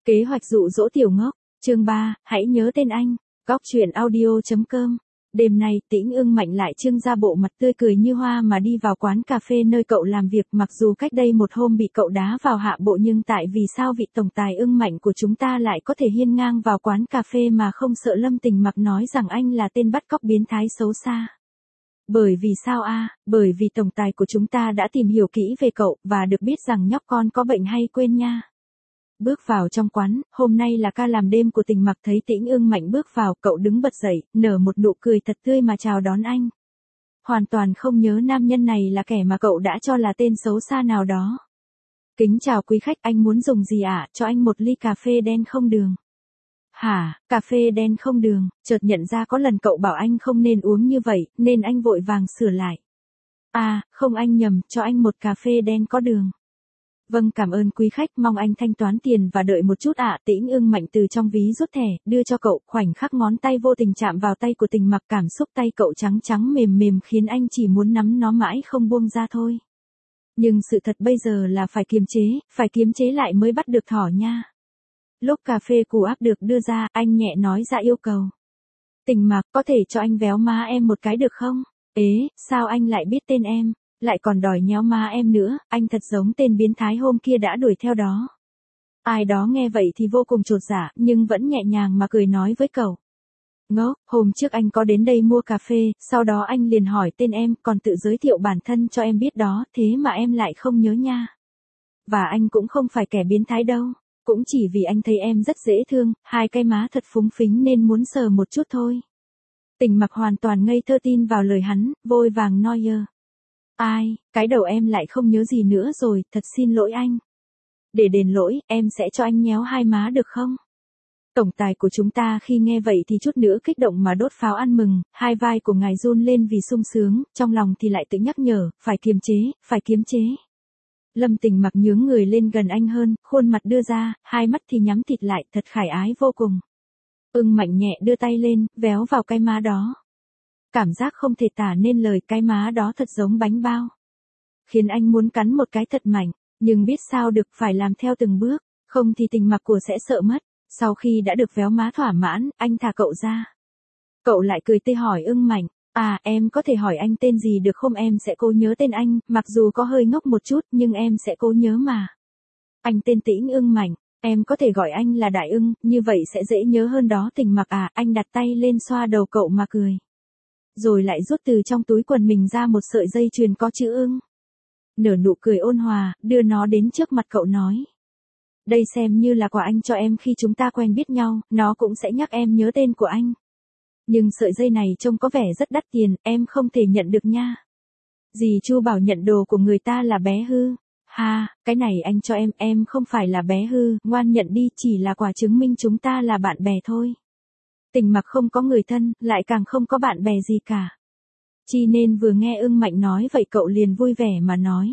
Kế hoạch dụ dỗ tiểu ngốc, chương 3, hãy nhớ tên anh, góc truyện audio.com. Đêm nay Tĩnh Ưng Mạnh lại trưng ra bộ mặt tươi cười như hoa mà đi vào quán cà phê nơi cậu làm việc, mặc dù cách đây một hôm bị cậu đá vào hạ bộ, nhưng tại vì sao vị tổng tài Ưng Mạnh của chúng ta lại có thể hiên ngang vào quán cà phê mà không sợ Lâm Tình Mặc nói rằng anh là tên bắt cóc biến thái xấu xa. Bởi vì sao a? Bởi vì tổng tài của chúng ta đã tìm hiểu kỹ về cậu và được biết rằng nhóc con có bệnh hay quên nha. Bước vào trong quán, hôm nay là ca làm đêm của Tình Mặc, thấy Tĩnh Ưng Mạnh bước vào, cậu đứng bật dậy, nở một nụ cười thật tươi mà chào đón anh. Hoàn toàn không nhớ nam nhân này là kẻ mà cậu đã cho là tên xấu xa nào đó. Kính chào quý khách, anh muốn dùng gì ạ? Cho anh một ly cà phê đen không đường. Hả, cà phê đen không đường? Chợt nhận ra có lần cậu bảo anh không nên uống như vậy, nên anh vội vàng sửa lại. À, không, anh nhầm, cho anh một cà phê đen có đường. Vâng, cảm ơn quý khách, mong anh thanh toán tiền và đợi một chút ạ. Tĩnh Ưng Mạnh từ trong ví rút thẻ, đưa cho cậu, khoảnh khắc ngón tay vô tình chạm vào tay của Tình Mặc, cảm xúc tay cậu trắng trắng mềm mềm khiến anh chỉ muốn nắm nó mãi không buông ra thôi. Nhưng sự thật bây giờ là phải kiềm chế lại mới bắt được thỏ nha. Lúc cà phê cù áp được đưa ra, anh nhẹ nói ra yêu cầu. Tình Mặc, có thể cho anh véo má em một cái được không? Ế, sao anh lại biết tên em? Lại còn đòi nhéo má em nữa, anh thật giống tên biến thái hôm kia đã đuổi theo đó. Ai đó nghe vậy thì vô cùng chột dạ, nhưng vẫn nhẹ nhàng mà cười nói với cậu. Ngốc, hôm trước anh có đến đây mua cà phê, sau đó anh liền hỏi tên em, còn tự giới thiệu bản thân cho em biết đó, thế mà em lại không nhớ nha. Và anh cũng không phải kẻ biến thái đâu, cũng chỉ vì anh thấy em rất dễ thương, hai cái má thật phúng phính nên muốn sờ một chút thôi. Tình Mặc hoàn toàn ngây thơ tin vào lời hắn, vội vàng nói ơ. Ai, cái đầu em lại không nhớ gì nữa rồi, thật xin lỗi anh. Để đền lỗi, em sẽ cho anh nhéo hai má được không? Tổng tài của chúng ta khi nghe vậy thì chút nữa kích động mà đốt pháo ăn mừng, hai vai của ngài run lên vì sung sướng, trong lòng thì lại tự nhắc nhở, phải kiềm chế. Lâm Tình Mặc nhướng người lên gần anh hơn, khuôn mặt đưa ra, hai mắt thì nhắm thịt lại, thật khải ái vô cùng. Ưng Mạnh nhẹ đưa tay lên, véo vào cái má đó. Cảm giác không thể tả nên lời, cái má đó thật giống bánh bao. Khiến anh muốn cắn một cái thật mạnh, nhưng biết sao được, phải làm theo từng bước, không thì Tình Mặc của sẽ sợ mất. Sau khi đã được véo má thỏa mãn, anh thả cậu ra. Cậu lại cười tươi hỏi Ưng Mạnh, à em có thể hỏi anh tên gì được không, em sẽ cố nhớ tên anh, mặc dù có hơi ngốc một chút nhưng em sẽ cố nhớ mà. Anh tên Tĩnh Ưng Mạnh, em có thể gọi anh là Đại Ưng, như vậy sẽ dễ nhớ hơn đó. Tình Mặc à, anh đặt tay lên xoa đầu cậu mà cười. Rồi lại rút từ trong túi quần mình ra một sợi dây chuyền có chữ Ưng. Nở nụ cười ôn hòa, đưa nó đến trước mặt cậu nói. Đây xem như là quà anh cho em khi chúng ta quen biết nhau, nó cũng sẽ nhắc em nhớ tên của anh. Nhưng sợi dây này trông có vẻ rất đắt tiền, em không thể nhận được nha. Dì Chu bảo nhận đồ của người ta là bé hư. Ha, cái này anh cho em không phải là bé hư, ngoan nhận đi, chỉ là quà chứng minh chúng ta là bạn bè thôi. Tình Mặc không có người thân, lại càng không có bạn bè gì cả. Chi nên vừa nghe Ưng Mạnh nói vậy cậu liền vui vẻ mà nói.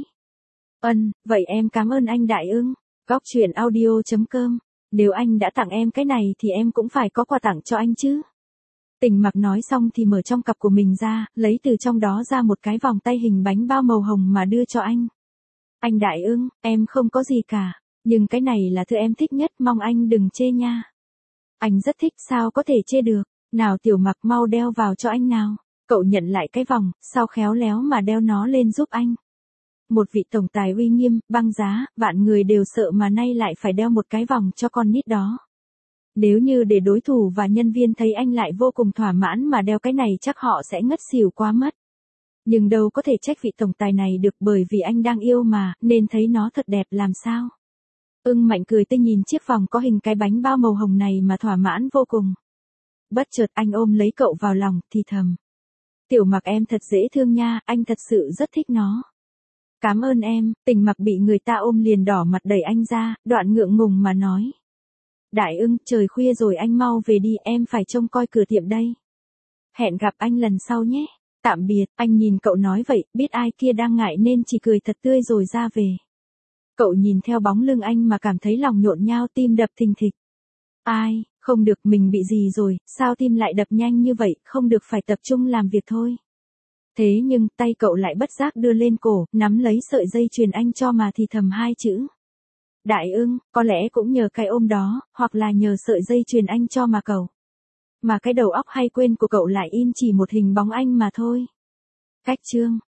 Vậy em cảm ơn anh Đại Ưng. Góc truyện audio.com. Nếu anh đã tặng em cái này thì em cũng phải có quà tặng cho anh chứ. Tình Mặc nói xong thì mở trong cặp của mình ra, lấy từ trong đó ra một cái vòng tay hình bánh bao màu hồng mà đưa cho anh. Anh Đại Ưng, em không có gì cả, nhưng cái này là thứ em thích nhất, mong anh đừng chê nha. Anh rất thích, sao có thể chê được. Nào Tiểu Mặc, mau đeo vào cho anh nào. Cậu nhận lại cái vòng, sau khéo léo mà đeo nó lên giúp anh. Một vị tổng tài uy nghiêm, băng giá, vạn người đều sợ mà nay lại phải đeo một cái vòng cho con nít đó. Nếu như để đối thủ và nhân viên thấy anh lại vô cùng thỏa mãn mà đeo cái này chắc họ sẽ ngất xỉu quá mất. Nhưng đâu có thể trách vị tổng tài này được, bởi vì anh đang yêu mà, nên thấy nó thật đẹp làm sao. Ưng Mạnh cười tươi nhìn chiếc vòng có hình cái bánh bao màu hồng này mà thỏa mãn vô cùng. Bất chợt anh ôm lấy cậu vào lòng, thì thầm. Tiểu Mặc em thật dễ thương nha, anh thật sự rất thích nó. Cảm ơn em. Tình Mặc bị người ta ôm liền đỏ mặt đẩy anh ra, đoạn ngượng ngùng mà nói. Đại Ưng, trời khuya rồi anh mau về đi, em phải trông coi cửa tiệm đây. Hẹn gặp anh lần sau nhé. Tạm biệt. Anh nhìn cậu nói vậy, biết ai kia đang ngại nên chỉ cười thật tươi rồi ra về. Cậu nhìn theo bóng lưng anh mà cảm thấy lòng nhộn nhao, tim đập thình thịch. Ai, không được, mình bị gì rồi, sao tim lại đập nhanh như vậy, không được, phải tập trung làm việc thôi. Thế nhưng, tay cậu lại bất giác đưa lên cổ, nắm lấy sợi dây chuyền anh cho mà thì thầm hai chữ. Đại ưng, có lẽ cũng nhờ cái ôm đó, hoặc là nhờ sợi dây chuyền anh cho mà cậu. Mà cái đầu óc hay quên của cậu lại in chỉ một hình bóng anh mà thôi. Cách chương